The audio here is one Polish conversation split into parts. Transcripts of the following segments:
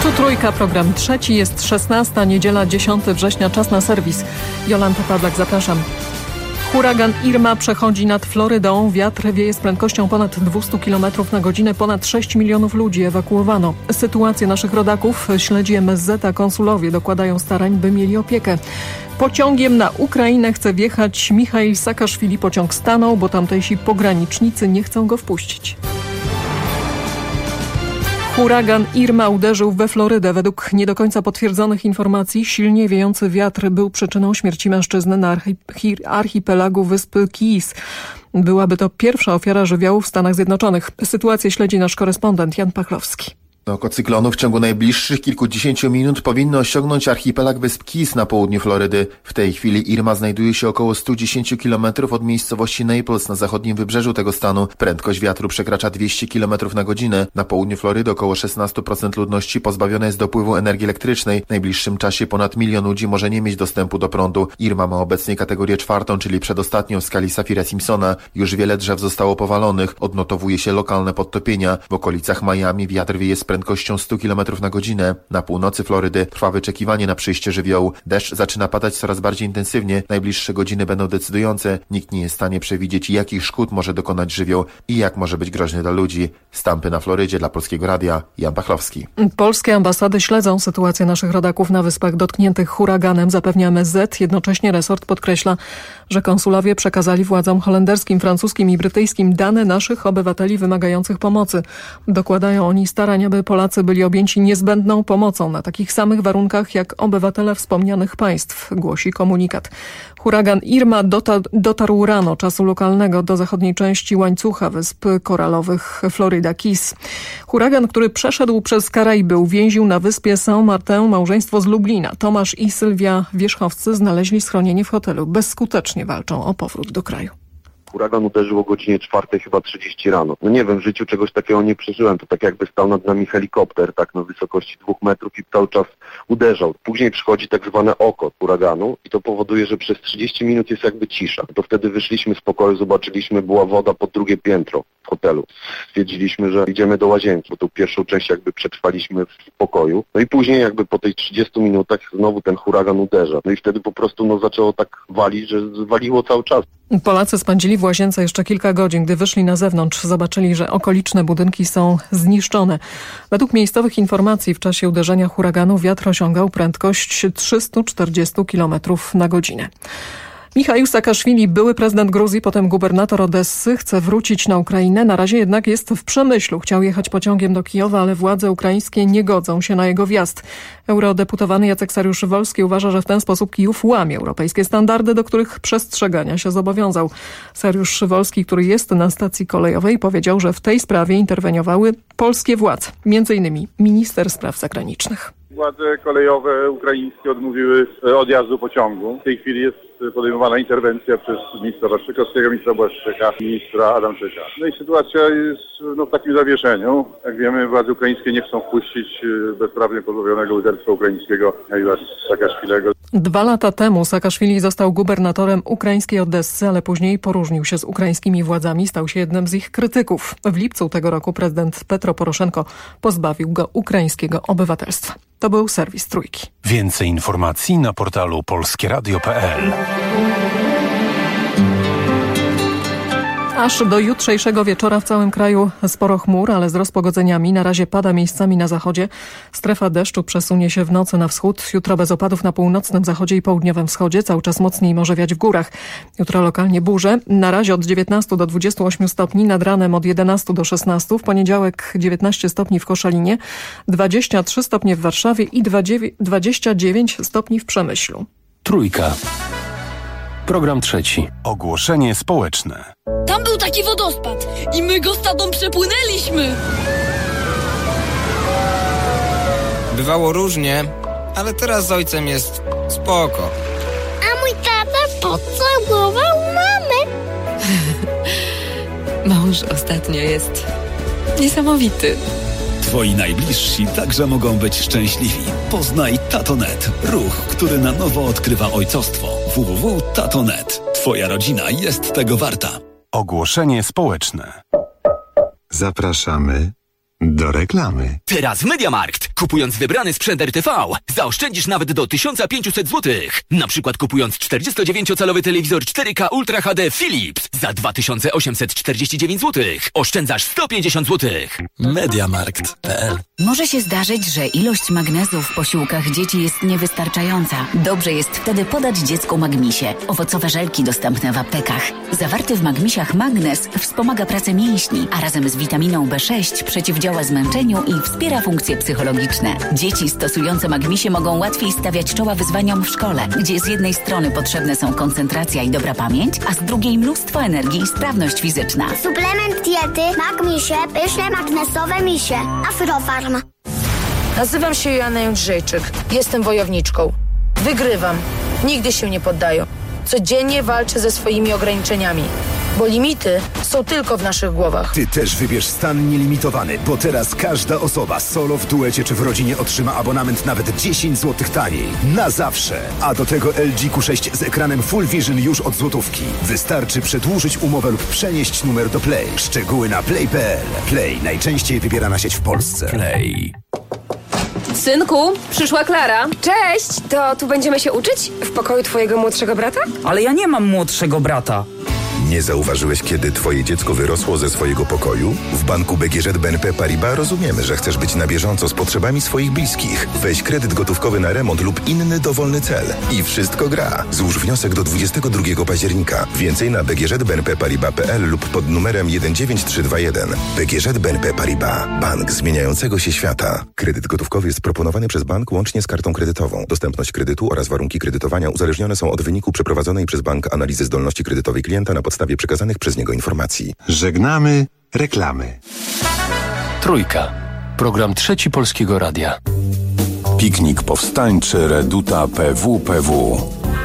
Tu Trójka, program trzeci, jest 16, niedziela 10 września, czas na serwis. Jolanta Pawlak, zapraszam. Huragan Irma przechodzi nad Florydą. Wiatr wieje z prędkością ponad 200 km na godzinę. Ponad 6 milionów ludzi ewakuowano. Sytuację naszych rodaków śledzi MSZ, a konsulowie dokładają starań, by mieli opiekę. Pociągiem na Ukrainę chce wjechać Michail Saakaszwili. Pociąg stanął, bo tamtejsi pogranicznicy nie chcą go wpuścić. Huragan Irma uderzył we Florydę. Według nie do końca potwierdzonych informacji silnie wiejący wiatr był przyczyną śmierci mężczyzny na archipelagu wyspy Keys. Byłaby to pierwsza ofiara żywiołu w Stanach Zjednoczonych. Sytuację śledzi nasz korespondent Jan Pachlowski. Oko cyklonu w ciągu najbliższych kilkudziesięciu minut powinno osiągnąć archipelag wysp Keys na południu Florydy. W tej chwili Irma znajduje się około 110 km od miejscowości Naples na zachodnim wybrzeżu tego stanu. Prędkość wiatru przekracza 200 km na godzinę. Na południu Florydy około 16% ludności pozbawione jest dopływu energii elektrycznej. W najbliższym czasie ponad 1 milion ludzi może nie mieć dostępu do prądu. Irma ma obecnie kategorię 4, czyli przedostatnią w skali Saffira-Simpsona. Już wiele drzew zostało powalonych. Odnotowuje się lokalne podtopienia. W okolicach Miami wiatr wieje z prędkością 100 km na godzinę. Na północy Florydy trwa wyczekiwanie na przyjście żywiołu. Deszcz zaczyna padać coraz bardziej intensywnie. Najbliższe godziny będą decydujące. Nikt nie jest w stanie przewidzieć, jakich szkód może dokonać żywioł i jak może być groźny dla ludzi. Stampy na Florydzie dla Polskiego Radia. Jan Pachlowski. Polskie ambasady śledzą sytuację naszych rodaków na wyspach dotkniętych huraganem, zapewnia MSZ. Jednocześnie resort podkreśla, że konsulowie przekazali władzom holenderskim, francuskim i brytyjskim dane naszych obywateli wymagających pomocy. Dokładają oni starań, aby Polacy byli objęci niezbędną pomocą na takich samych warunkach jak obywatele wspomnianych państw, głosi komunikat. Huragan Irma dotarł rano czasu lokalnego do zachodniej części łańcucha wysp koralowych Florida Keys. Huragan, który przeszedł przez Karaiby, uwięził na wyspie Saint-Martin małżeństwo z Lublina. Tomasz i Sylwia Wierzchowcy znaleźli schronienie w hotelu. Bezskutecznie walczą o powrót do kraju. Huragan uderzył o godzinie 4:30 rano. No nie wiem, w życiu czegoś takiego nie przeżyłem. To tak jakby stał nad nami helikopter, tak na wysokości 2 metrów i cały czas uderzał. Później przychodzi tak zwane oko huraganu i to powoduje, że przez 30 minut jest jakby cisza. To wtedy wyszliśmy z pokoju, zobaczyliśmy, była woda pod drugie piętro w hotelu. Stwierdziliśmy, że idziemy do łazienki, bo tą pierwszą część jakby przetrwaliśmy w pokoju. No i później jakby po tej 30 minutach znowu ten huragan uderza. No i wtedy po prostu zaczęło tak walić, że waliło cały czas. Polacy spędzili w łazience jeszcze kilka godzin. Gdy wyszli na zewnątrz, zobaczyli, że okoliczne budynki są zniszczone. Według miejscowych informacji w czasie uderzenia huraganu wiatr osiągał prędkość 340 km na godzinę. Michail Saakaszwili, były prezydent Gruzji, potem gubernator Odessy, chce wrócić na Ukrainę. Na razie jednak jest w Przemyślu. Chciał jechać pociągiem do Kijowa, ale władze ukraińskie nie godzą się na jego wjazd. Eurodeputowany Jacek Sariusz-Wolski uważa, że w ten sposób Kijów łamie europejskie standardy, do których przestrzegania się zobowiązał. Sariusz-Wolski, który jest na stacji kolejowej, powiedział, że w tej sprawie interweniowały polskie władze, m.in. minister spraw zagranicznych. Władze kolejowe ukraińskie odmówiły odjazdu pociągu. W tej chwili jest podejmowana interwencja przez ministra Waszczykowskiego, ministra Błaszczyka, ministra Adamczyka. No i sytuacja jest w takim zawieszeniu. Jak wiemy, władze ukraińskie nie chcą wpuścić bezprawnie pozbawionego liderstwa ukraińskiego Michaila Saakaszwilego. 2 lata temu Saakaszwili został gubernatorem ukraińskiej Odessy, ale później poróżnił się z ukraińskimi władzami, stał się jednym z ich krytyków. W lipcu tego roku prezydent Petro Poroszenko pozbawił go ukraińskiego obywatelstwa. To był serwis Trójki. Więcej informacji na portalu polskieradio.pl. Aż do jutrzejszego wieczora w całym kraju sporo chmur, ale z rozpogodzeniami. Na razie pada miejscami na zachodzie. Strefa deszczu przesunie się w nocy na wschód. Jutro bez opadów na północnym zachodzie i południowym wschodzie. Cały czas mocniej może wiać w górach. Jutro lokalnie burze. Na razie od 19 do 28 stopni. Nad ranem od 11 do 16. W poniedziałek 19 stopni w Koszalinie, 23 stopnie w Warszawie i 29 stopni w Przemyślu. Trójka. Program trzeci. Ogłoszenie społeczne. Tam był taki wodospad i my go z tatą przepłynęliśmy. Bywało różnie, ale teraz z ojcem jest spoko. A mój tata pocałował mamę. Mąż ostatnio jest niesamowity. Twoi najbliżsi także mogą być szczęśliwi. Poznaj Tatonet. Ruch, który na nowo odkrywa ojcostwo. www.tatonet. Twoja rodzina jest tego warta. Ogłoszenie społeczne. Zapraszamy do reklamy. Teraz MediaMarkt. Kupując wybrany sprzęt RTV, zaoszczędzisz nawet do 1500 zł. Na przykład kupując 49-calowy telewizor 4K Ultra HD Philips za 2849 zł. Oszczędzasz 150 zł. Mediamarkt.pl. Może się zdarzyć, że ilość magnezu w posiłkach dzieci jest niewystarczająca. Dobrze jest wtedy podać dziecku Magmisie. Owocowe żelki dostępne w aptekach. Zawarty w Magmisiach magnez wspomaga pracę mięśni, a razem z witaminą B6 przeciwdziała zmęczeniu i wspiera funkcje psychologiczne. Dzieci stosujące Magmisie mogą łatwiej stawiać czoła wyzwaniom w szkole, gdzie z jednej strony potrzebne są koncentracja i dobra pamięć, a z drugiej mnóstwo energii i sprawność fizyczna. Suplement diety Magmisie, pyszne magnesowe misie. Afrofarm. Nazywam się Joanna Jędrzejczyk. Jestem wojowniczką. Wygrywam. Nigdy się nie poddaję. Codziennie walczę ze swoimi ograniczeniami, bo limity są tylko w naszych głowach. Ty też wybierz stan nielimitowany, bo teraz każda osoba solo, w duecie czy w rodzinie otrzyma abonament nawet 10 zł taniej. Na zawsze. A do tego LG Q6 z ekranem Full Vision już od złotówki. Wystarczy przedłużyć umowę lub przenieść numer do Play. Szczegóły na play.pl. Play, najczęściej wybierana sieć w Polsce. Play. Synku, przyszła Klara. Cześć, to tu będziemy się uczyć? W pokoju twojego młodszego brata? Ale ja nie mam młodszego brata. Nie zauważyłeś, kiedy twoje dziecko wyrosło ze swojego pokoju? W banku BGŻ BNP Paribas rozumiemy, że chcesz być na bieżąco z potrzebami swoich bliskich. Weź kredyt gotówkowy na remont lub inny dowolny cel. I wszystko gra. Złóż wniosek do 22 października. Więcej na bgżbnpparibas.pl lub pod numerem 19321. BGŻ BNP Paribas. Bank zmieniającego się świata. Kredyt gotówkowy jest proponowany przez bank łącznie z kartą kredytową. Dostępność kredytu oraz warunki kredytowania uzależnione są od wyniku przeprowadzonej przez bank analizy zdolności kredytowej klienta na podstawie przekazanych przez niego informacji. Żegnamy reklamy. Trójka. Program Trzeci Polskiego Radia. Piknik powstańczy Reduta PWPW.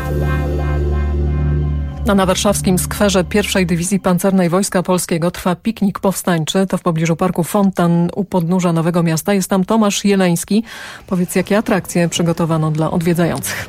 Na warszawskim skwerze pierwszej Dywizji Pancernej Wojska Polskiego trwa piknik powstańczy. To w pobliżu Parku Fontan u podnóża Nowego Miasta. Jest tam Tomasz Jeleński. Powiedz, jakie atrakcje przygotowano dla odwiedzających?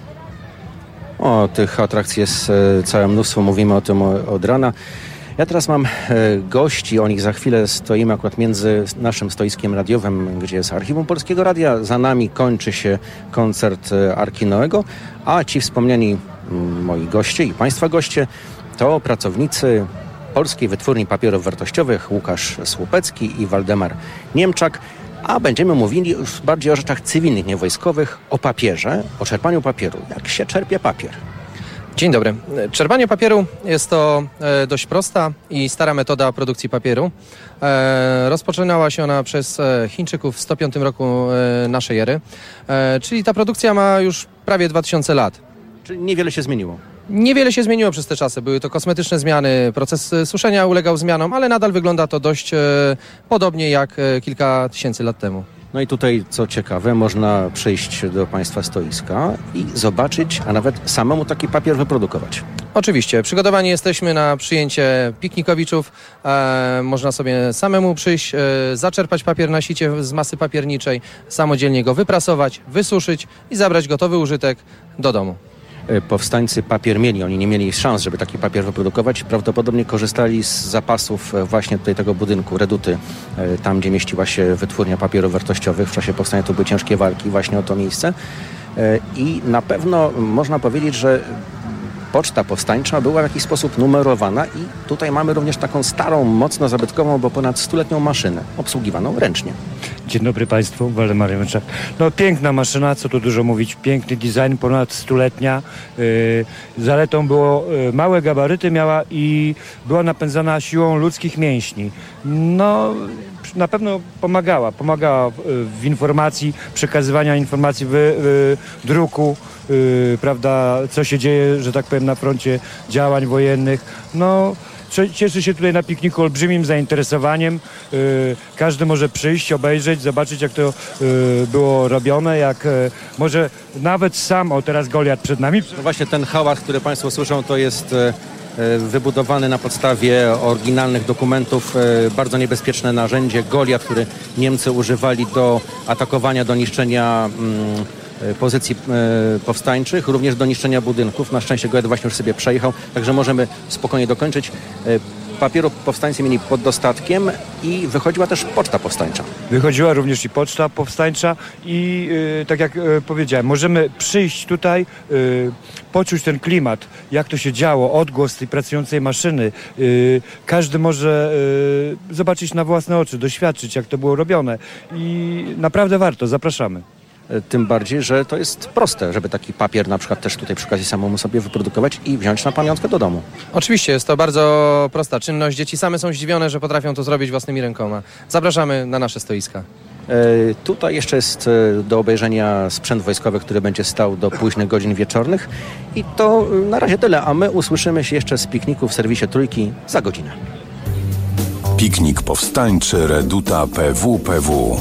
O, tych atrakcji jest całe mnóstwo, mówimy o tym od rana. Ja teraz mam gości, o nich za chwilę stoimy akurat między naszym stoiskiem radiowym, gdzie jest Archiwum Polskiego Radia. Za nami kończy się koncert Arki Noego, a ci wspomniani moi goście i państwa goście to pracownicy Polskiej Wytwórni Papierów Wartościowych Łukasz Słupecki i Waldemar Niemczak. A będziemy mówili już bardziej o rzeczach cywilnych, nie wojskowych, o papierze, o czerpaniu papieru. Jak się czerpie papier? Dzień dobry. Czerpanie papieru jest to dość prosta i stara metoda produkcji papieru. Rozpoczynała się ona przez Chińczyków w 105 roku naszej ery, czyli ta produkcja ma już prawie 2000 lat. Czyli niewiele się zmieniło? Niewiele się zmieniło przez te czasy. Były to kosmetyczne zmiany, proces suszenia ulegał zmianom, ale nadal wygląda to dość podobnie jak kilka tysięcy lat temu. No i tutaj, co ciekawe, można przyjść do państwa stoiska i zobaczyć, a nawet samemu taki papier wyprodukować. Oczywiście. Przygotowani jesteśmy na przyjęcie piknikowiczów. Można sobie samemu przyjść, zaczerpać papier na sicie z masy papierniczej, samodzielnie go wyprasować, wysuszyć i zabrać gotowy użytek do domu. Powstańcy papier mieli, oni nie mieli szans, żeby taki papier wyprodukować. Prawdopodobnie korzystali z zapasów właśnie tutaj tego budynku, Reduty, tam gdzie mieściła się Wytwórnia Papierów Wartościowych. W czasie powstania to były ciężkie walki właśnie o to miejsce i na pewno można powiedzieć, że poczta powstańcza była w jakiś sposób numerowana i tutaj mamy również taką starą, mocno zabytkową, bo ponad 100-letnią maszynę obsługiwaną ręcznie. Dzień dobry Państwu, Waldemar Niemczak. No piękna maszyna, co tu dużo mówić, piękny design, ponad 100-letnia. Zaletą było małe gabaryty miała i była napędzana siłą ludzkich mięśni. No na pewno pomagała w informacji, przekazywania informacji w druku, prawda, co się dzieje, że tak powiem, na froncie działań wojennych. No cieszy się tutaj na pikniku olbrzymim zainteresowaniem. Każdy może przyjść, obejrzeć, zobaczyć, jak to było robione, jak może nawet sam, o teraz Goliat przed nami. No właśnie ten hałas, który Państwo słyszą, to jest wybudowany na podstawie oryginalnych dokumentów, bardzo niebezpieczne narzędzie, Goliat, który Niemcy używali do atakowania, do niszczenia pozycji powstańczych, również do niszczenia budynków. Na szczęście Goliat właśnie już sobie przejechał, także możemy spokojnie dokończyć. papieru powstańcy mieli pod dostatkiem i wychodziła też poczta powstańcza. Wychodziła również i poczta powstańcza i tak jak powiedziałem, możemy przyjść tutaj, poczuć ten klimat, jak to się działo, odgłos tej pracującej maszyny. Każdy może zobaczyć na własne oczy, doświadczyć, jak to było robione i naprawdę warto, zapraszamy. Tym bardziej, że to jest proste, żeby taki papier na przykład też tutaj przy okazji samemu sobie wyprodukować i wziąć na pamiątkę do domu. Oczywiście, jest to bardzo prosta czynność. Dzieci same są zdziwione, że potrafią to zrobić własnymi rękoma. Zapraszamy na nasze stoiska. Tutaj jeszcze jest do obejrzenia sprzęt wojskowy, który będzie stał do późnych godzin wieczornych. I to na razie tyle, a my usłyszymy się jeszcze z pikniku w serwisie Trójki za godzinę. Piknik powstańczy Reduta PWPW.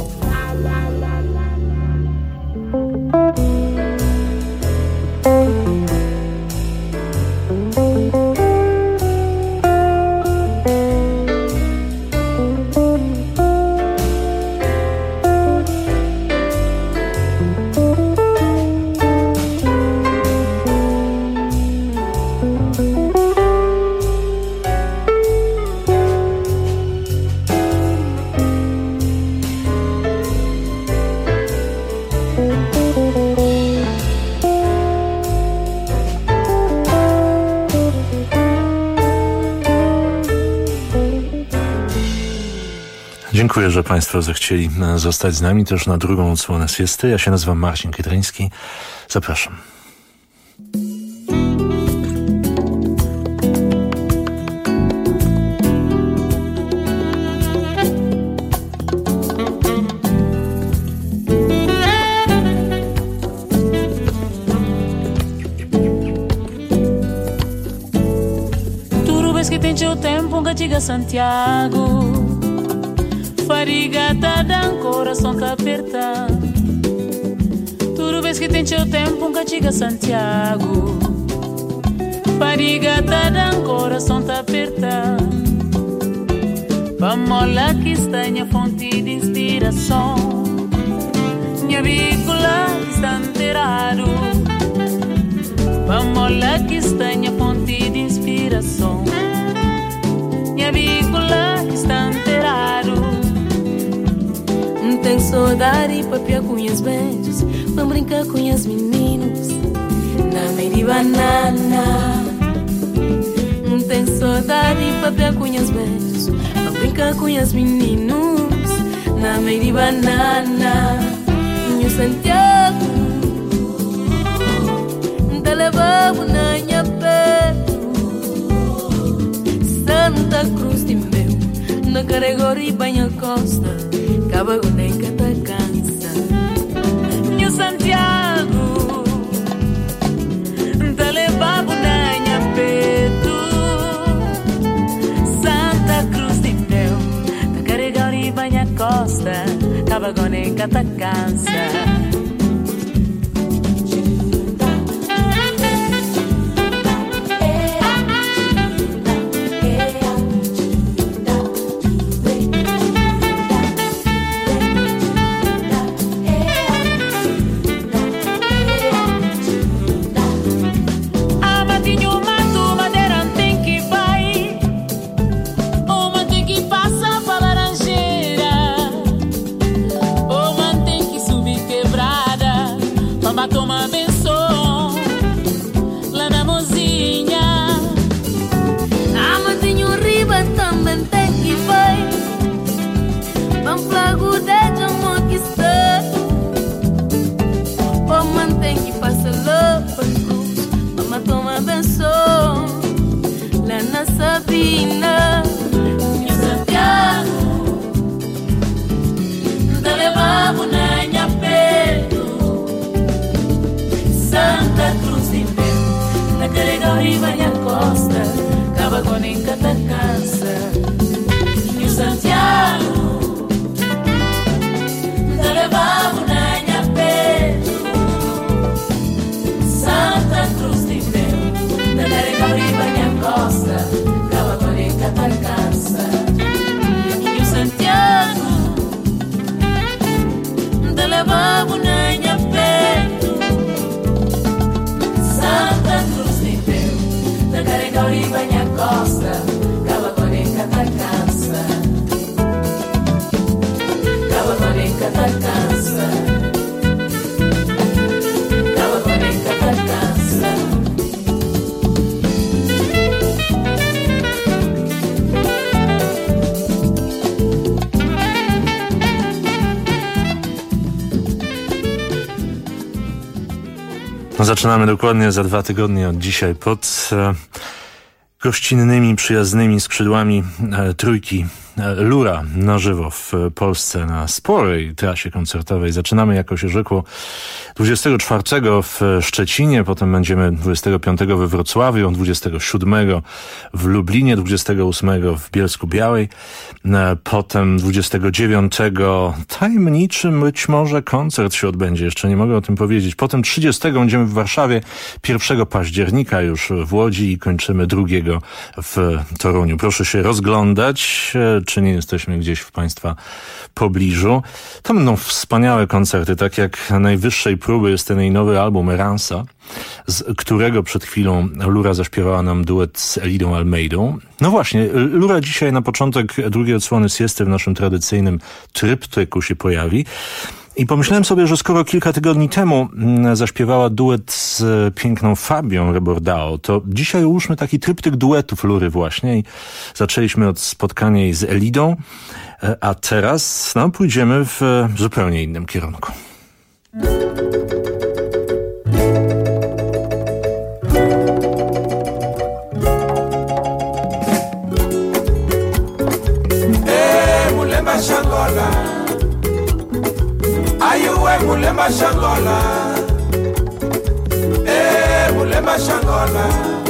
Dziękuję, że Państwo zechcieli zostać z nami też na drugą odsłonę siesty. Ja się nazywam Marcin Kiedryński. Zapraszam. Tudo vez que tem o tempo, gajiga Santiago. Fariga tá dando, coração tá apertado. Tudo vez que tem o tempo, gajiga Santiago. Fariga tá dando, coração tá apertado. Vamos lá que está minha fonte de inspiração. Minha vícula está enterrado. Vamos lá que está minha fonte de inspiração. Minha vícula está enterrado. Tenho saudade pra piar com as beijos, pra brincar com as meninos na meia de banana. Tenho saudade pra piar com as beijos, pra brincar com as meninos na meia de banana. Minha Santiago, te levava na minha peito. Santa Cruz de meu, na Caregori banha costa. Acaba com nem que te cansa. Meu Santiago, te levava na minha peito. Santa Cruz de Deus, te carregar e banha costa. Acaba com nem que te cansa. Sabina, meu Santiago, te levava na minha peito. Santa Cruz de Deus, na Caregori banha costa. Acaba com nem que te cansa. Meu Santiago, te levava na minha peito. Santa Cruz de Deus, na Caregori banha costa. Cansa. E o Santiago te levava na minha peito. Santa Cruz de Deus, te carregar e banha costa. Acaba com ele. Zaczynamy dokładnie za 2 tygodnie od dzisiaj pod gościnnymi, przyjaznymi skrzydłami trójki Lura na żywo w Polsce na sporej trasie koncertowej. Zaczynamy, jak się rzekło, 24 w Szczecinie, potem będziemy 25 we Wrocławiu, 27 w Lublinie, 28 w Bielsku-Białej, potem 29 tajemniczym być może koncert się odbędzie, jeszcze nie mogę o tym powiedzieć. Potem 30 będziemy w Warszawie, 1 października już w Łodzi i kończymy 2 w Toruniu. Proszę się rozglądać, czy nie jesteśmy gdzieś w Państwa pobliżu. To będą wspaniałe koncerty, tak jak najwyższej próby jest ten jej nowy album Eransa, z którego przed chwilą Lura zaśpiewała nam duet z Elidą Almeidą. No właśnie, Lura dzisiaj na początek drugiej odsłony siesty w naszym tradycyjnym tryptyku się pojawi. I pomyślałem sobie, że skoro kilka tygodni temu zaśpiewała duet z piękną Fabią Rebordao, to dzisiaj ułóżmy taki tryptyk duetów Lury właśnie i zaczęliśmy od spotkania jej z Elidą, a teraz pójdziemy w zupełnie innym kierunku. Mulemba Shangola, ayuwe Mulemba Shangola, Mulemba Shangola,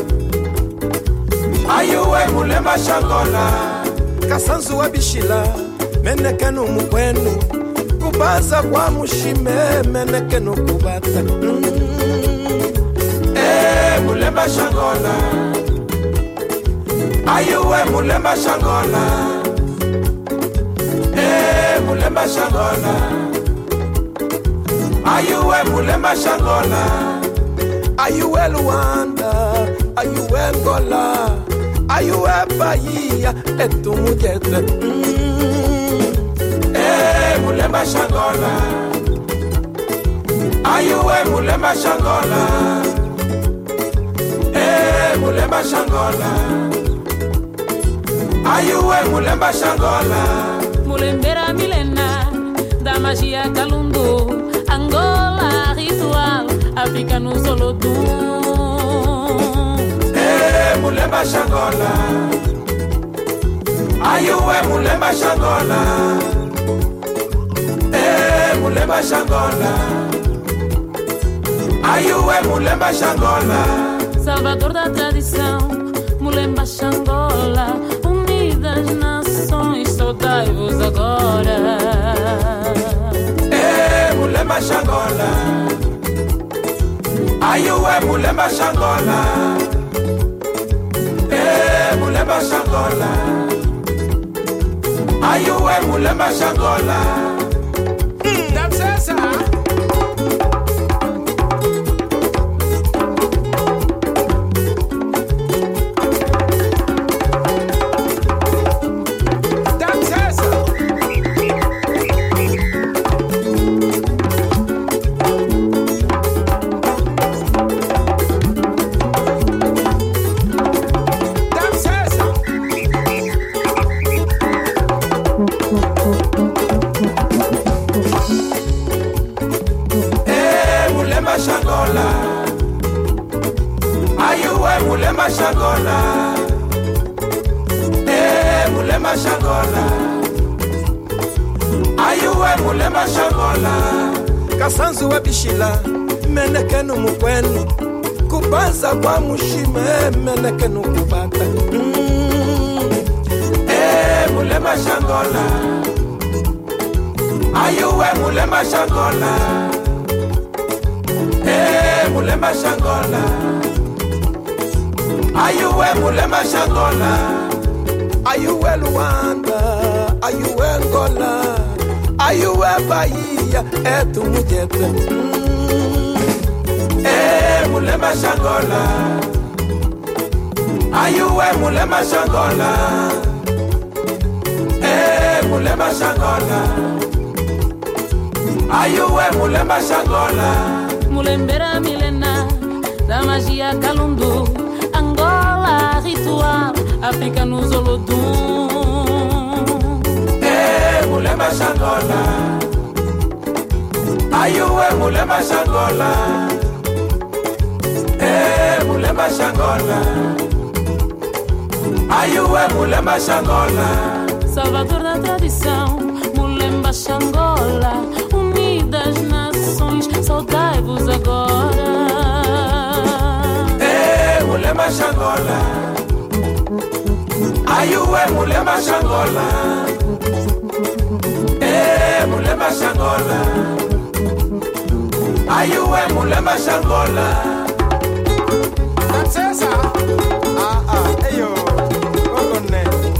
ayuwe Mulemba Shangola, kasanzu wa bishila, menekenu mukwenu, kubaza kwa mushime, menekenu kubata. Mulemba Shangola, ayuwe Mulemba Shangola, Mulemba Shangola, ayuwe Mulemba Shangola, ayuwe Luanda, ayuwe Angola, ayuwe Bahia, etumujete. Mulemba Shangola, ayuwe Mulemba Shangola, Mulemba Shangola, ayuwe Mulemba Shangola. Mulembera milena da magia Kalundu, Angola ritual, África no Solodum. Mulemba Shangola, ayuwe Mulemba Shangola, Mulemba Shangola, ayuwe Mulemba Shangola. Salvador da tradição, Mulemba Shangola, unidas nações, saudai-vos agora. Mulemba Shangola, ayuwe Mulemba Shangola, Mulemba Shangola, ayuwe Mulemba Shangola. Damsesa. Mulemba Shangola, Mulemba Shangola, ayuwe Mulemba Shangola, kasanzu wa bishila, menekenu mukwenu, kubaza kwa mushime, menekenu kubata. Mulemba Shangola, ayuwe Mulemba Shangola, Mulemba Shangola, ayuwe Mulemba Shangola, ayuwe Luanda, ayuwe Angola, ayuwe Bahia, etumujete. Mulemba Shangola, ayuwe Mulemba Shangola, Mulemba Shangola, ayuwe Mulemba Shangola. Mulembera milena da magia Kalundu, Angola ritual, África no Solodum. Mulemba Shangola, ayuwe Mulemba Shangola, Mulemba Xangola. Ayué Mulemba Xangola. Salvador da tradição, Mulemba Xangola. Unidas nações, saudai-vos agora. Mulemba Xangola. Ayué Mulemba Xangola. Mulemba Xangola. Ayué Mulemba Xangola. Francesa. Eyo. Ogone.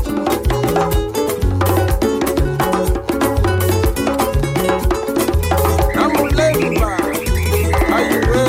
Mulemba. Ayué.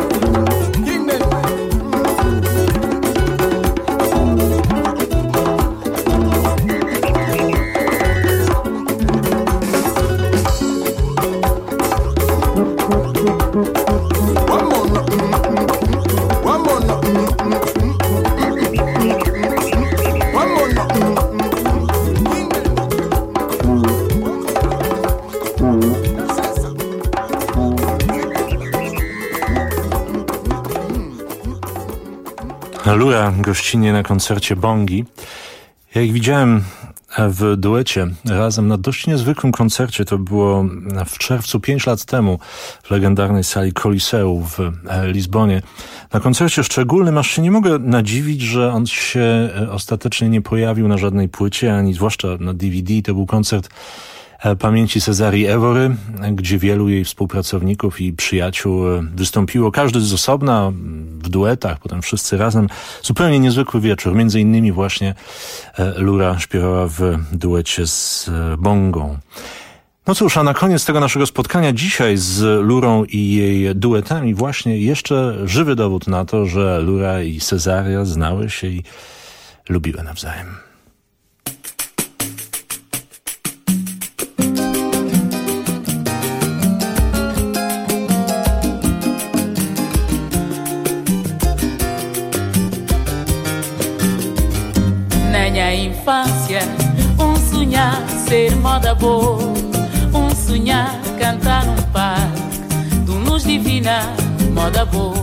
Lura gościnnie na koncercie Bongi. Ja ich widziałem w duecie razem na dość niezwykłym koncercie. To było w czerwcu 5 lat temu w legendarnej sali Coliseu w Lizbonie. Na koncercie szczególnym, aż się nie mogę nadziwić, że on się ostatecznie nie pojawił na żadnej płycie, ani zwłaszcza na DVD. To był koncert pamięci Cezarii Evory, gdzie wielu jej współpracowników i przyjaciół wystąpiło, każdy z osobna, w duetach, potem wszyscy razem. Zupełnie niezwykły wieczór. Między innymi właśnie Lura śpiewała w duecie z Bongą. No cóż, a na koniec tego naszego spotkania dzisiaj z Lurą i jej duetami właśnie jeszcze żywy dowód na to, że Lura i Cezaria znały się i lubiły nawzajem. Infância, sonhar ser moda boa, sonhar cantar num parque, tu nos divina moda boa.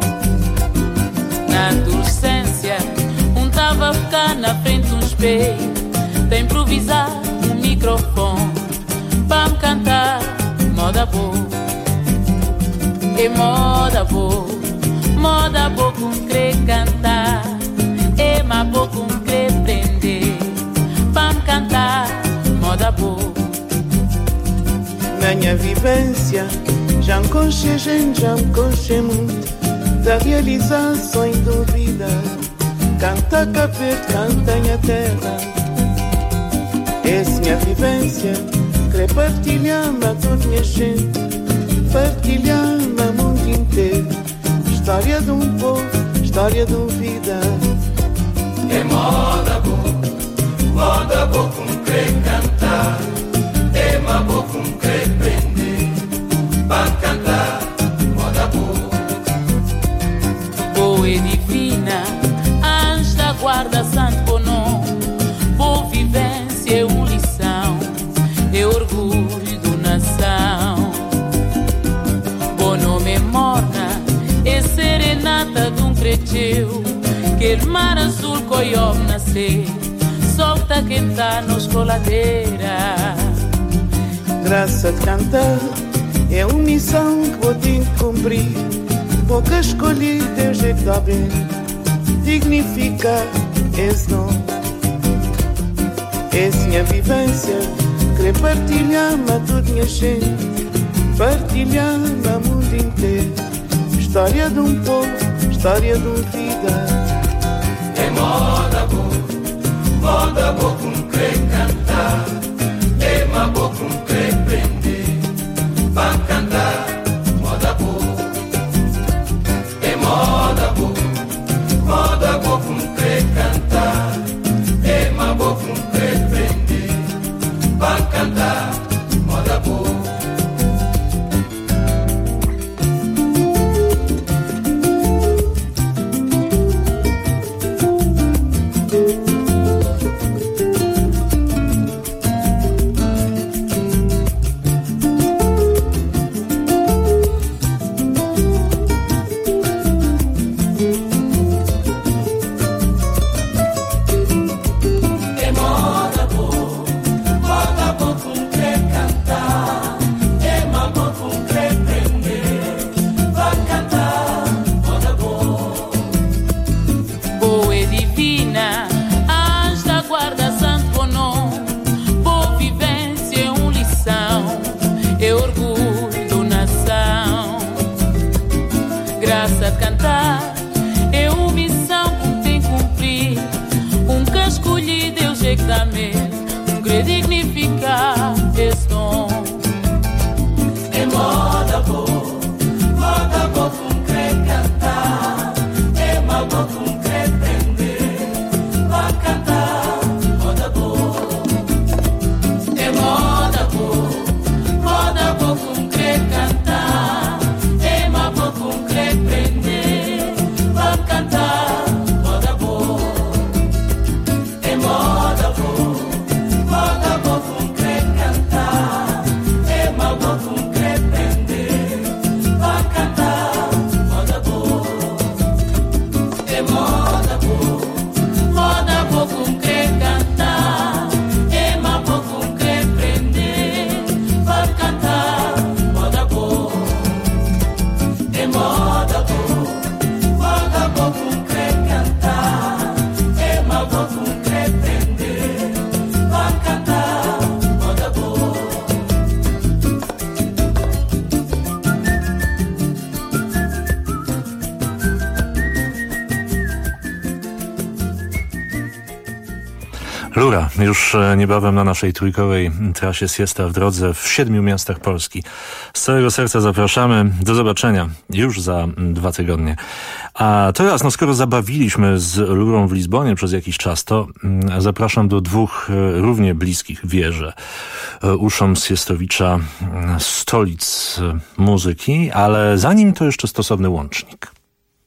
Na adolescência, tava a ficar na frente de espelho, de improvisar microfone, para me cantar moda boa. É moda boa com querer cantar, é mais boa com querer aprender, para me cantar moda boa. Na minha vivência, já me conchei gente, já me conchei muito, da realização em dúvida, canta capeta, canta minha terra. Essa minha vivência, querer partilhar-me a toda minha gente, partilhar-me a mundo inteiro, história de um povo, história de uma vida. É moda boa com querer cantar, é uma boa com querer aprender, para cantar moda boa. Boa e divina, anjo da guarda santo bom nome, boa vivência é uma lição, é orgulho do nação. Bom nome é morna, é serenata de um creteu, que el mar azul coiom nascer, solta quem tá nos coladeira. Graça de cantar é uma missão que vou ter que cumprir, pouca escolhi teu jeito de abrir, dignificar esse nome. Essa minha vivência, querer partilhar-me a toda minha gente, partilhar-me a mundo inteiro, história de um povo, história de uma vida. É moda boa com querer cantar, é uma boa com querer aprender, para cantar moda boa. É moda boa com querer cantar, é uma boa com querer aprender, para cantar moda boa. Lura, już niebawem na naszej trójkowej trasie Siesta w drodze w 7 miastach Polski. Z całego serca zapraszamy. Do zobaczenia już za 2 tygodnie. A teraz, skoro zabawiliśmy z Lurą w Lizbonie przez jakiś czas, to zapraszam do 2 równie bliskich, wierzę, uszom Siestowicza stolic muzyki, ale zanim to jeszcze stosowny łącznik.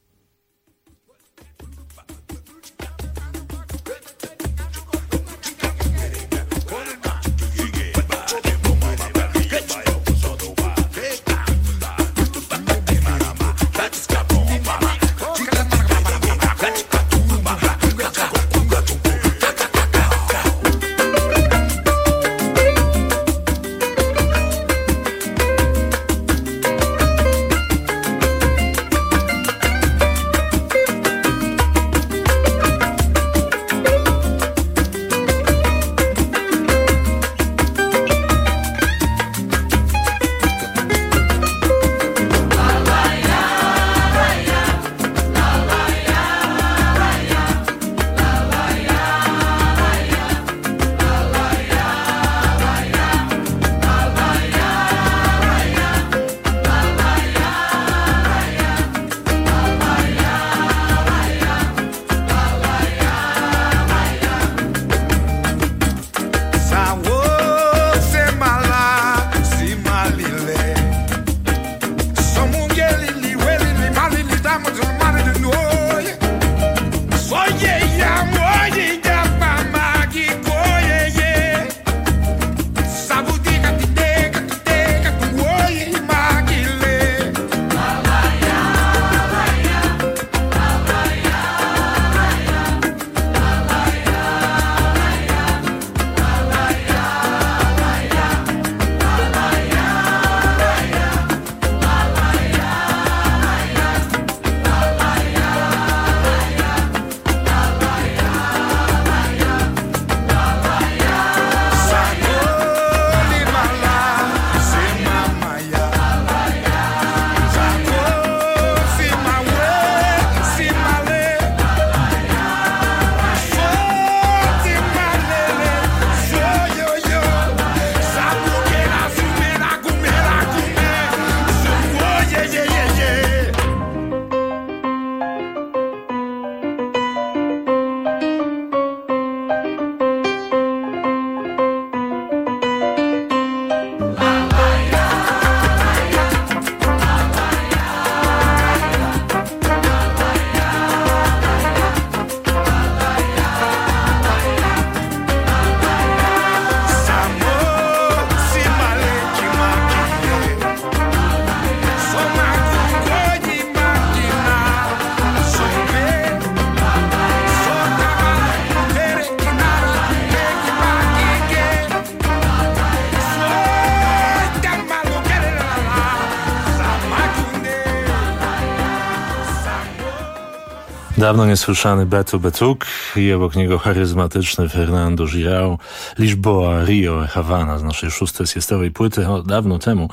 Dawno niesłyszany Beto Betuk i obok niego charyzmatyczny Fernando Girão, Lisboa, Rio, Havana z naszej 6. siestowej płyty dawno temu.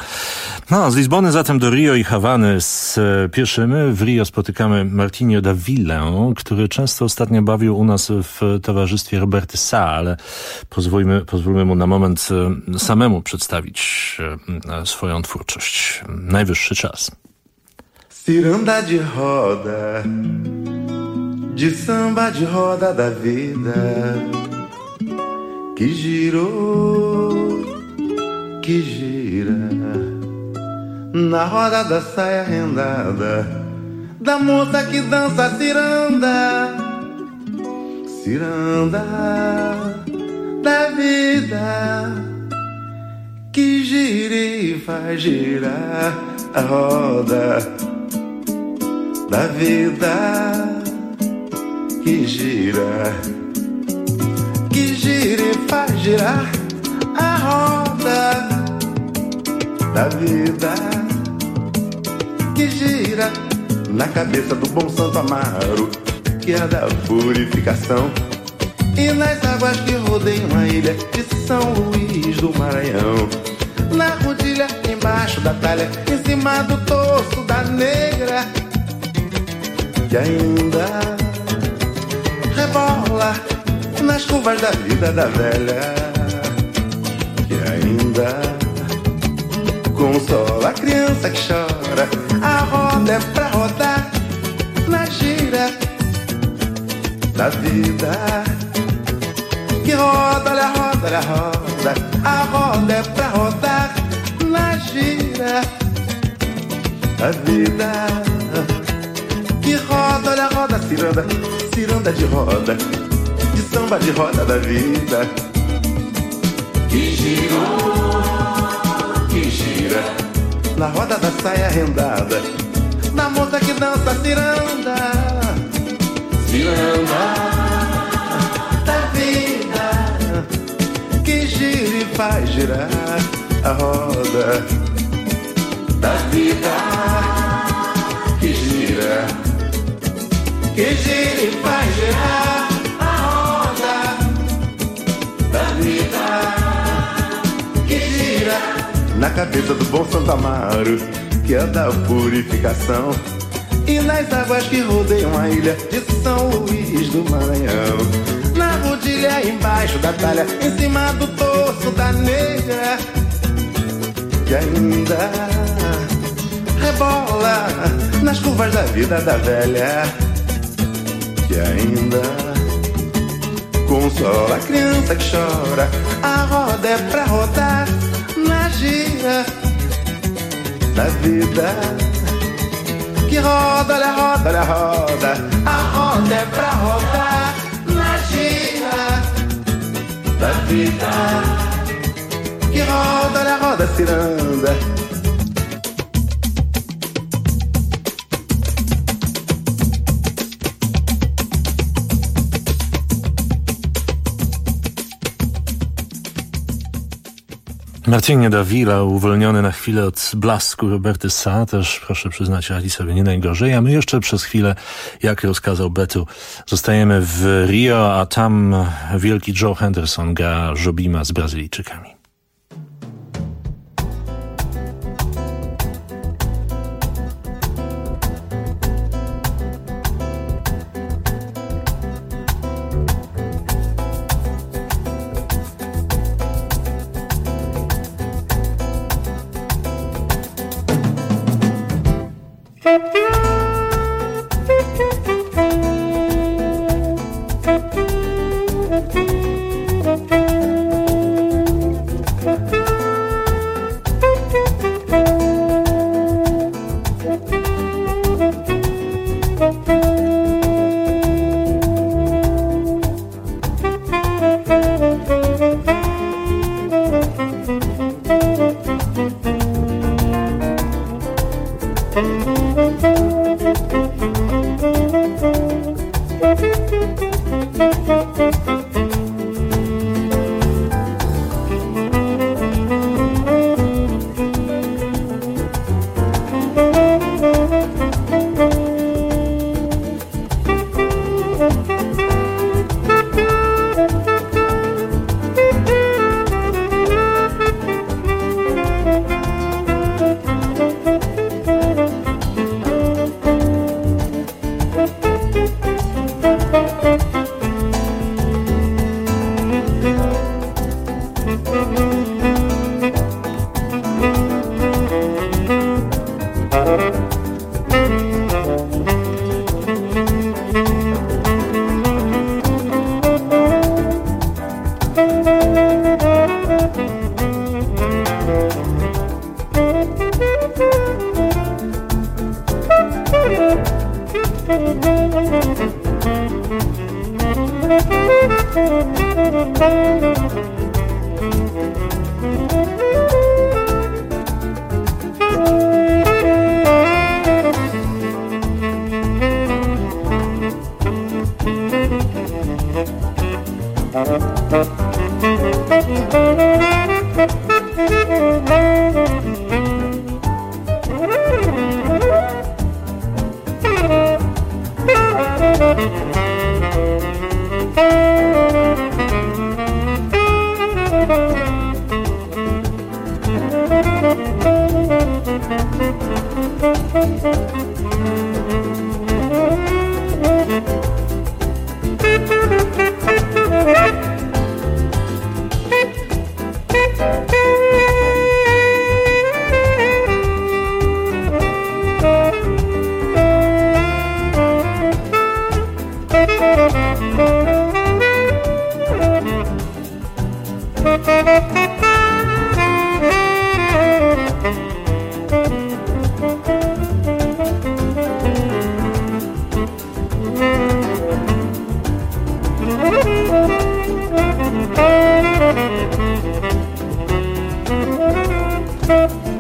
Z Lizbony zatem do Rio i Hawany spieszymy. W Rio spotykamy Martinho da Villę, który często ostatnio bawił u nas w towarzystwie Roberty Sá, ale pozwólmy mu na moment samemu przedstawić swoją twórczość. Najwyższy czas. Ciranda de roda, de samba de roda da vida, que girou, que gira, na roda da saia rendada, da moça que dança ciranda, ciranda da vida, que gira e faz girar a roda da vida, que gira e faz girar a roda da vida, que gira na cabeça do bom Santo Amaro, que é da purificação, e nas águas que rodeiam a ilha de São Luís do Maranhão, na rodilha embaixo da talha, em cima do torso da negra, que ainda rebola nas curvas da vida da velha, que ainda consola a criança que chora. A roda é pra rodar na gira da vida, que roda, olha a roda, olha a roda. A roda é pra rodar na gira da vida, que roda, olha a roda, ciranda, ciranda de roda, de samba de roda da vida, que gira na roda da saia rendada, na moça que dança ciranda, ciranda da vida, que gira e faz girar a roda da vida, que gira e faz girar a roda da vida, que gira na cabeça do bom Santo Amaro, que é da purificação, e nas águas que rodeiam a ilha de São Luís do Maranhão, na rodilha embaixo da talha, em cima do torso da negra, que ainda rebola nas curvas da vida da velha, que ainda consola a criança que chora. A roda é pra rodar na gira da vida, que roda, olha a roda, olha a roda. A roda é pra rodar na gira da vida, que roda, olha a roda, ciranda. Marcin Davila, uwolniony na chwilę od blasku Roberty Sa, też proszę przyznać, radzi sobie nie najgorzej, a my jeszcze przez chwilę, jak rozkazał Betu, zostajemy w Rio, a tam wielki Joe Henderson gra Jobima z Brazylijczykami.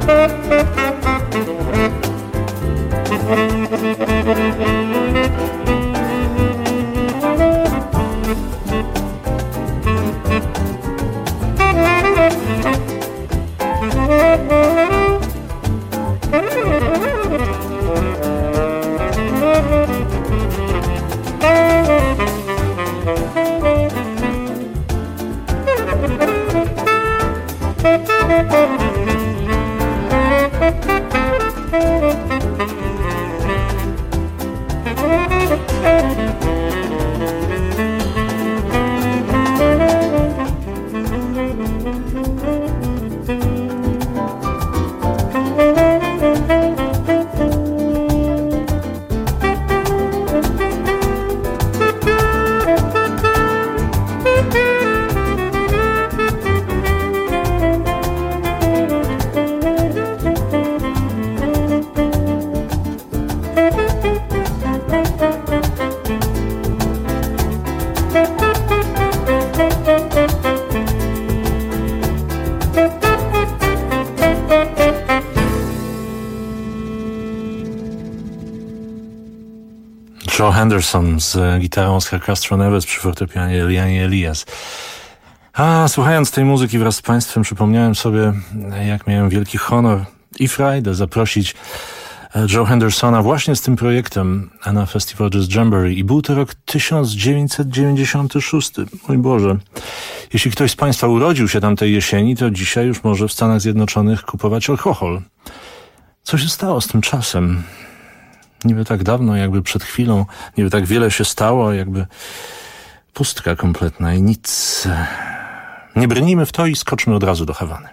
Joe Henderson z gitarą Oscar Castro Neves przy fortepianie Eliani Elias. A słuchając tej muzyki wraz z Państwem przypomniałem sobie, jak miałem wielki honor i frajdę zaprosić Joe Hendersona właśnie z tym projektem na festiwal Jazz Jamboree i był to rok 1996. Mój Boże. Jeśli ktoś z Państwa urodził się tamtej jesieni, to dzisiaj już może w Stanach Zjednoczonych kupować alkohol. Co się stało z tym czasem? Niby tak dawno, jakby przed chwilą, niby tak wiele się stało, jakby pustka kompletna i nic. Nie brnijmy w to i skoczmy od razu do Hawany.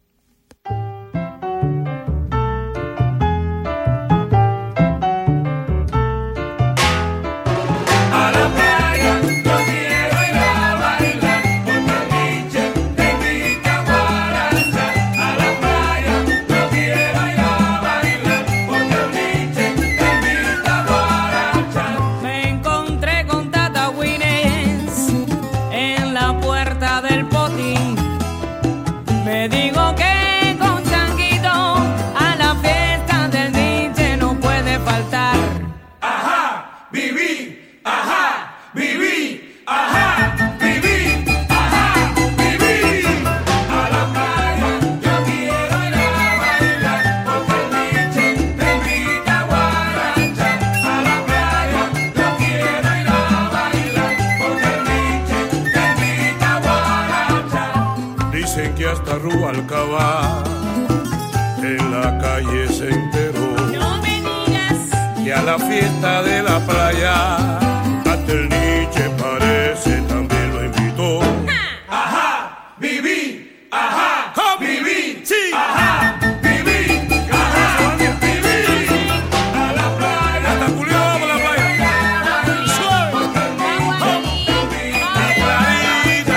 En la calle se enteró que a la fiesta de la playa hasta el Nietzsche parece también lo invitó. Ajá, viví, ajá, viví, sí, ajá, viví, ajá, viví, a la playa, hasta Julio vamos a la playa, suave, la playita,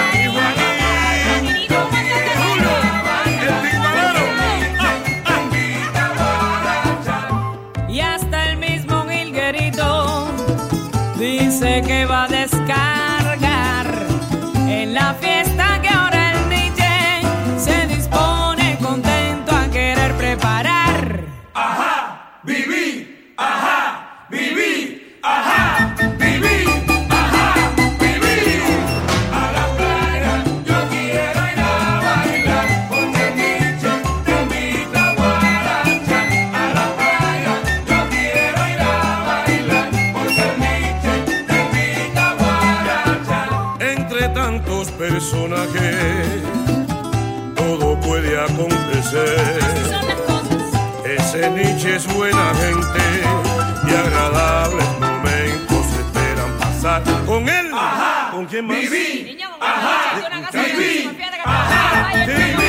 y hasta el mismo Gilguerito dice que va a descargar en la fiesta que ahora el DJ se dispone contento a querer preparar. Ajá, viví, ajá, viví, ajá, viví, ajá, viví. A la playa yo quiero ir a bailar porque el DJ te invita a guaracha. A la playa yo quiero ir a bailar porque el DJ te invita a guaracha. entre tantos personajes todo puede acontecer. Ese Nietzsche es buena gente y agradables momentos esperan pasar con él. Ajá, ¿con quién más? viví, ajá, viví, ajá, viví.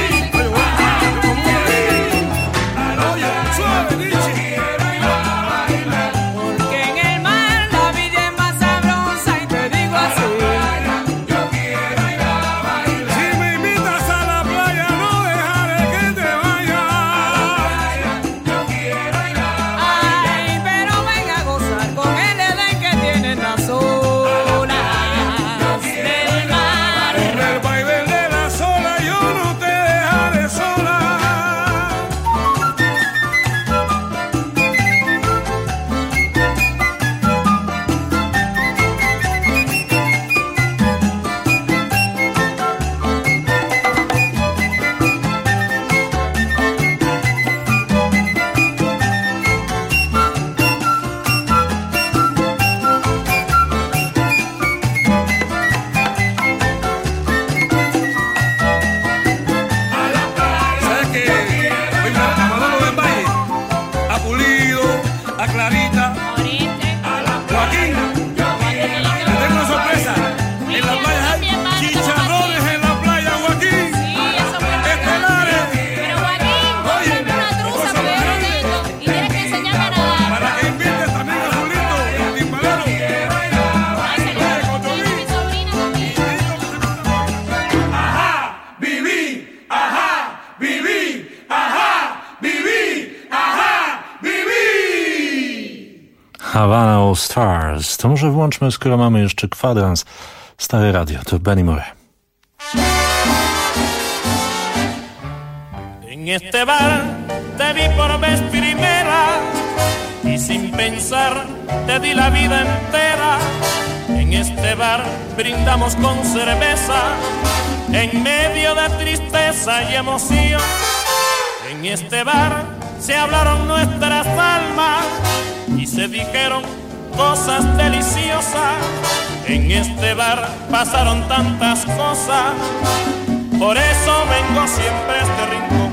Suave, Nietzsche. Porque en el mar la vida es más sabrosa y te digo así. Si me invitas a la playa no dejaré que te vayas. Ay, pero venga a gozar con el Edén que tienen las olas del mar. En el baile de la sola yo no te dejaré. Havana All Stars. To może włączmy, skoro mamy jeszcze kwadrans. Stare radio, to Benny Moré. En este bar te vi por vez primera y sin pensar te di la vida entera. En este bar brindamos con cerveza en medio de tristeza y emoción. En este bar se hablaron nuestras almas y se dijeron cosas deliciosas. En este bar pasaron tantas cosas, por eso vengo siempre a este rincón.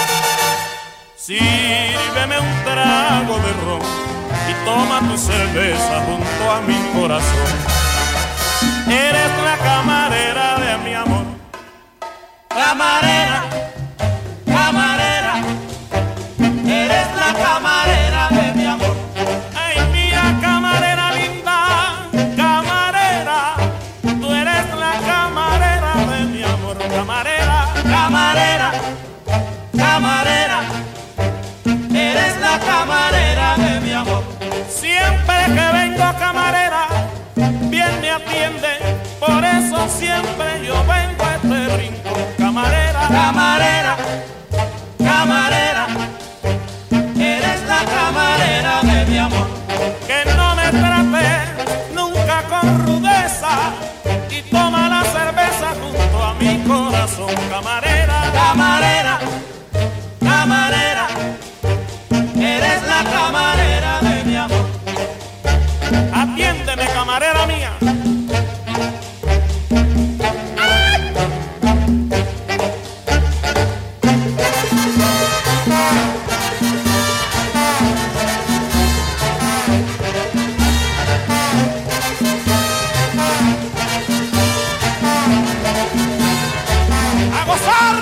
Sírveme un trago de ron y toma tu cerveza junto a mi corazón. Eres la camarera de mi amor. Camarera, camarera, eres la camarera de mi amor. Ay, mira, camarera linda, camarera, tú eres la camarera de mi amor. Camarera, camarera, camarera, eres la camarera de mi amor. Siempre que vengo, camarera, bien me atiende, por eso siempre yo vengo a este rincón. Camarera, camarera, camarera, eres la camarera de mi amor. Que no me trate nunca con rudeza y toma la cerveza junto a mi corazón. Camarera, camarera, camarera, eres la camarera de mi amor. Atiéndeme, camarera mía. ¡A gozar!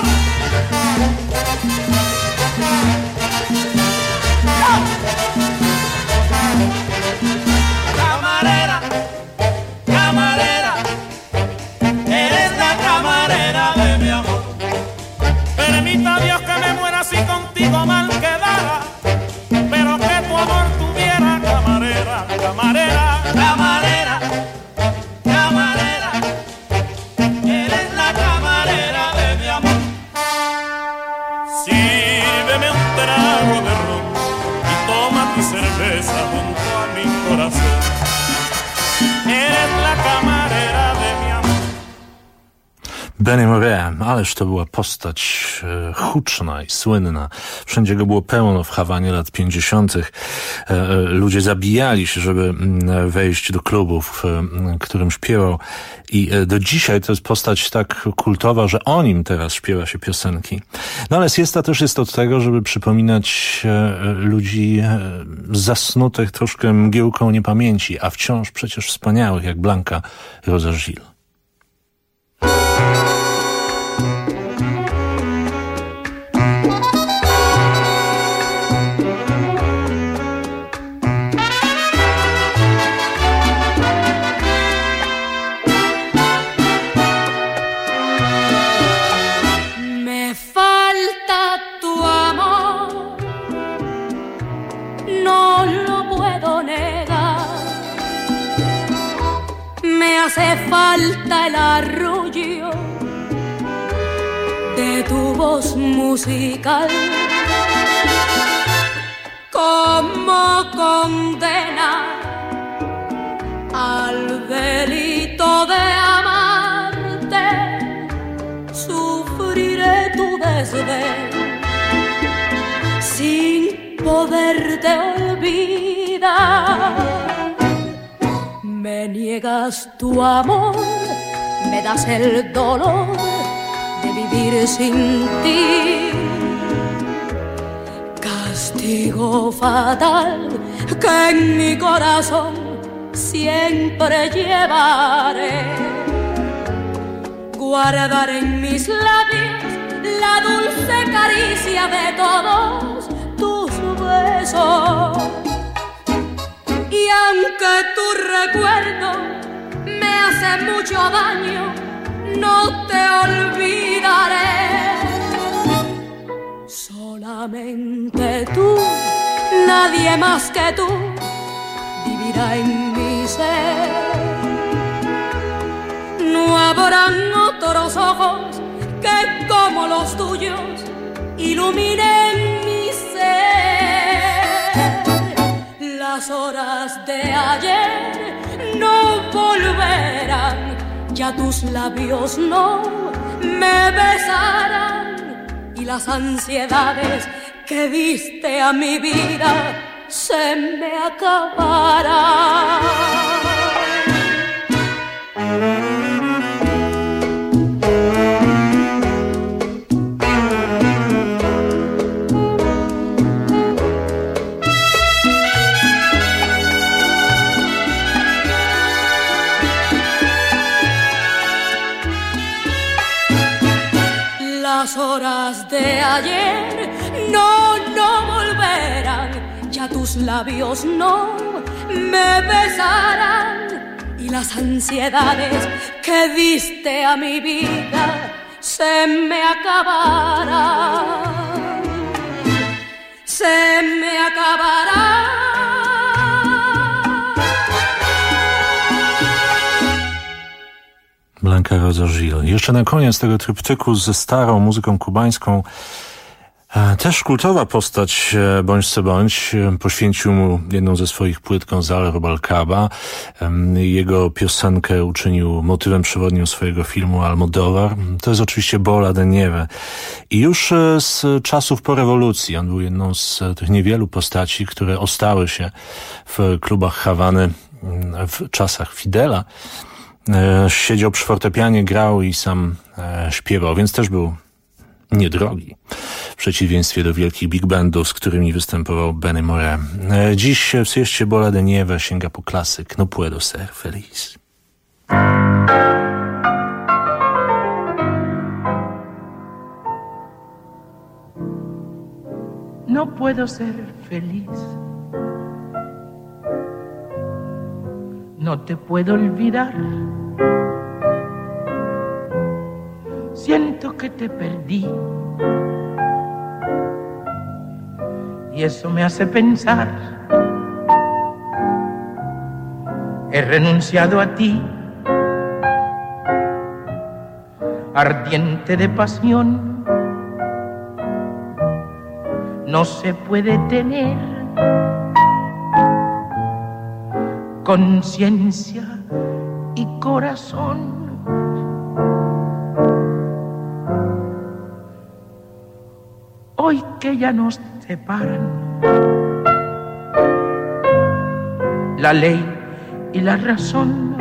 Camarera, camarera, eres la camarera de mi amor. Permita Dios que me muera si contigo mal quedara, pero que tu amor tuviera, camarera, camarera, camarera, camarera, eres la camarera de mi amor. Sírveme un trago de ron y toma tu cerveza junto a mi corazón. Eres la camarera de mi amor. Benny Moré, ależ to była postać huczna i słynna. Wszędzie go było pełno w Hawanie lat 50. Ludzie zabijali się, żeby wejść do klubu, w którym śpiewał. I do dzisiaj to jest postać tak kultowa, że o nim teraz śpiewa się piosenki. No ale siesta też jest od tego, żeby przypominać ludzi zasnutych troszkę mgiełką niepamięci, a wciąż przecież wspaniałych, jak Blanca Rosa-Gil. Me falta tu amor, no lo puedo negar. Me hace falta el arrullo de tu voz musical, como condena al delito de amarte. Sufriré tu desdén sin poderte olvidar. Me niegas tu amor, me das el dolor de vivir sin ti. Castigo fatal que en mi corazón siempre llevaré. Guardar en mis labios la dulce caricia de todos tus besos. Y aunque tu recuerdo me hace mucho daño, no te olvidaré. Solamente tú, nadie más que tú, vivirá en mi ser. No habrán otros ojos que como los tuyos iluminen mi ser. Las horas de ayer no volverán, ya tus labios no me besarán y las ansiedades que diste a mi vida se me acabarán. Las horas de ayer no volverán, ya tus labios no me besarán y las ansiedades que diste a mi vida se me acabarán, se me acabarán. Blanka Rosa-Gil. Jeszcze na koniec tego tryptyku ze starą muzyką kubańską. Też kultowa postać, bądź co bądź, poświęcił mu jedną ze swoich płyt Gonzalo Rubalcaba. Jego piosenkę uczynił motywem przewodnim swojego filmu Almodóvar. To jest oczywiście Bola de Nieve. I już z czasów po rewolucji on był jedną z tych niewielu postaci, które ostały się w klubach Hawany w czasach Fidela. Siedział przy fortepianie, grał i sam śpiewał, więc też był niedrogi. W przeciwieństwie do wielkich big bandów, z którymi występował Benny Moré. Dziś w sieście Bola de Nieve sięga po klasyk No puedo ser feliz. No puedo ser feliz. No te puedo olvidar. Siento que te perdí. Y eso me hace pensar. He renunciado a ti, ardiente de pasión. No se puede tener conciencia y corazón. Hoy que ya nos separan la ley y la razón,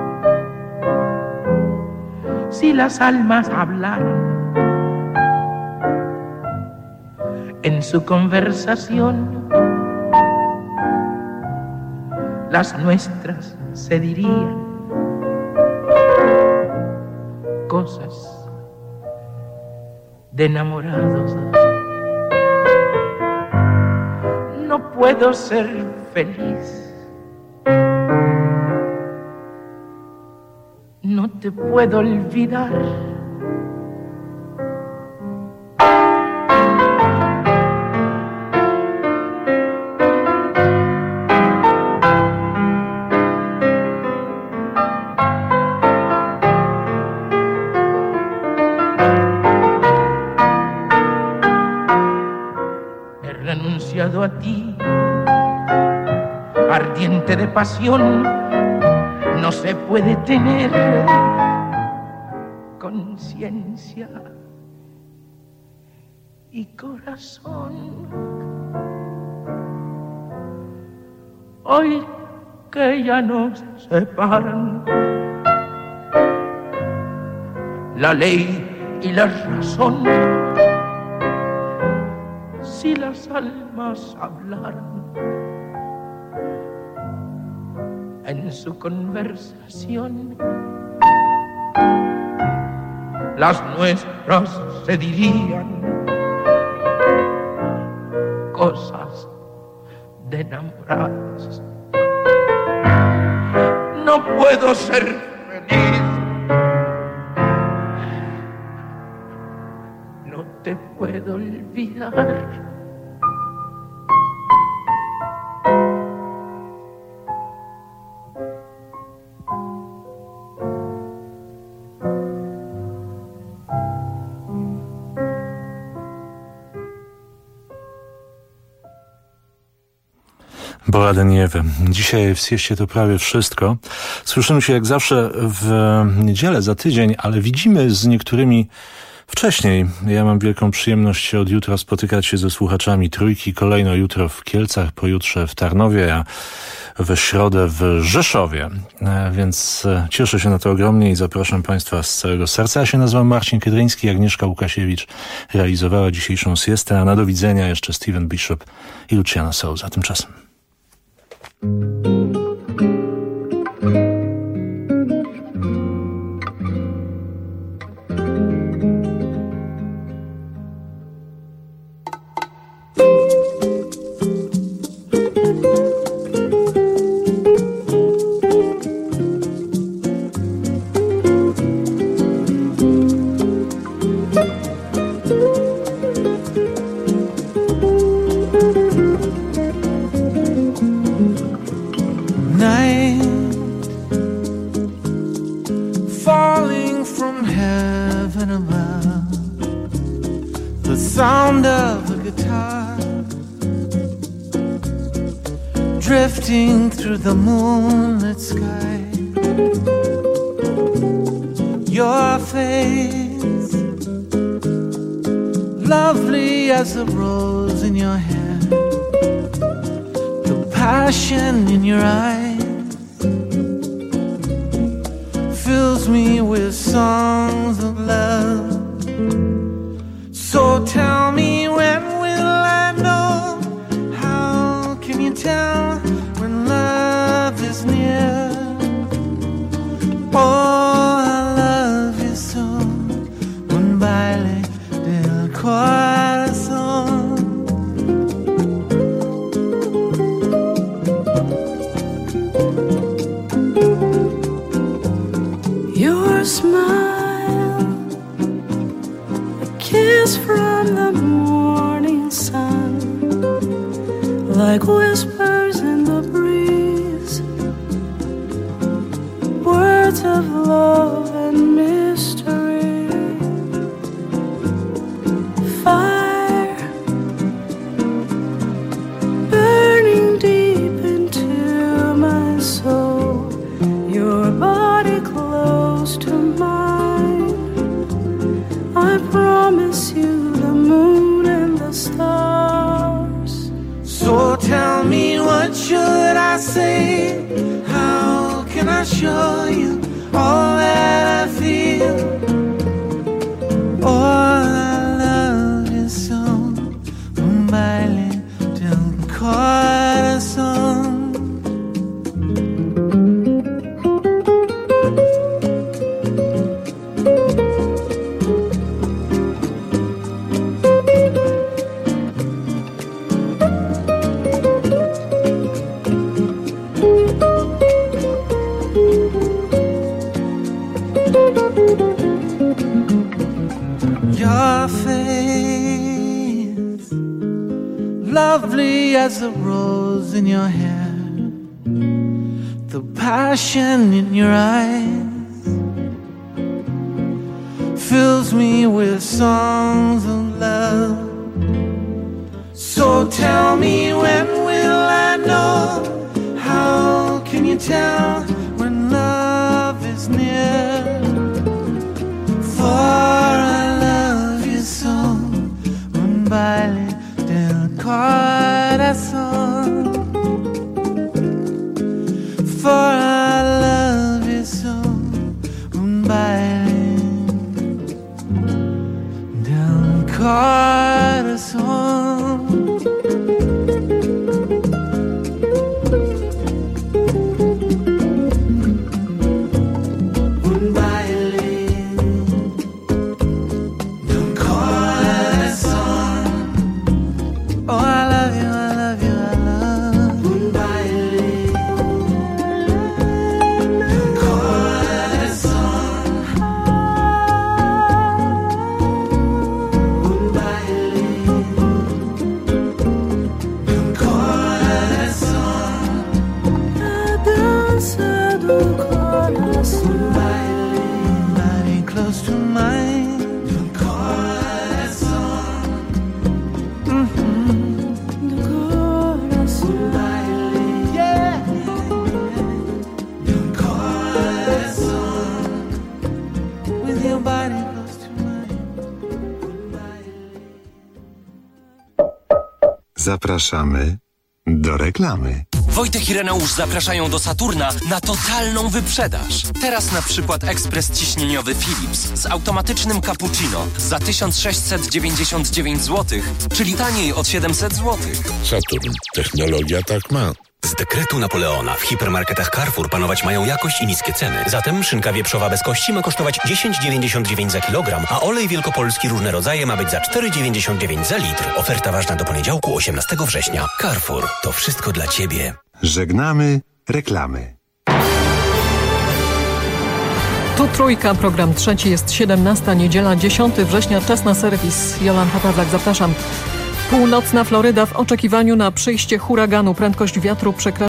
si las almas hablaran en su conversación, las nuestras se dirían cosas de enamorados. No puedo ser feliz. No te puedo olvidar. A ti, ardiente de pasión, no se puede tener conciencia y corazón. Hoy que ya nos separan la ley y la razón, si las almas hablaran en su conversación, las nuestras se dirían cosas de enamorados. No puedo ser feliz. No te puedo olvidar. Bola Niewy. Dzisiaj w Sieście to prawie wszystko. Słyszymy się jak zawsze w niedzielę za tydzień, ale widzimy z niektórymi wcześniej. Ja mam wielką przyjemność od jutra spotykać się ze słuchaczami Trójki. Kolejno jutro w Kielcach, pojutrze w Tarnowie, a we środę w Rzeszowie. Więc cieszę się na to ogromnie i zapraszam Państwa z całego serca. Ja się nazywam Marcin Kydryński, Agnieszka Łukasiewicz realizowała dzisiejszą siestę, a na do widzenia jeszcze Steven Bishop i Luciana Souza. Tymczasem. Drifting through the moonlit sky, your face, lovely as a rose in your hair, the passion in your eyes fills me with songs of love. So tell me, when will I know? How can you tell when love is near? Oh, I love you so, un baile del corazón. Your smile, a kiss from the morning sun, like whispers in the breeze, words of love and mystery. Fire burning deep into my soul, your body close to mine. I promise you the moon and the stars. So tell me, what should I say? How can I show you all that I feel? Oh, I love you so, un baile del corazón. Your face, lovely as a rose in your hair, the passion in your eyes fills me with songs of love. So tell me, when will I know? How can you tell when love is near? For I love you so, un baile del corazón. For I love you so, un baile del corazón. Oh, I love you, I love you, I love you. Zapraszamy do reklamy. Wojtek i Reneusz zapraszają do Saturna na totalną wyprzedaż. Teraz na przykład ekspres ciśnieniowy Philips z automatycznym cappuccino za 1699 zł, czyli taniej od 700 zł. Saturn. Technologia tak ma. Z dekretu Napoleona w hipermarketach Carrefour panować mają jakość i niskie ceny. Zatem szynka wieprzowa bez kości ma kosztować 10,99 za kilogram, a olej wielkopolski różne rodzaje ma być za 4,99 za litr. Oferta ważna do poniedziałku 18 września. Carrefour. To wszystko dla Ciebie. Żegnamy reklamy. Tu Trójka, program trzeci, jest 17, niedziela, 10 września, czas na serwis. Jolanta Pawlak, zapraszam. Północna Floryda w oczekiwaniu na przyjście huraganu. Prędkość wiatru przekracza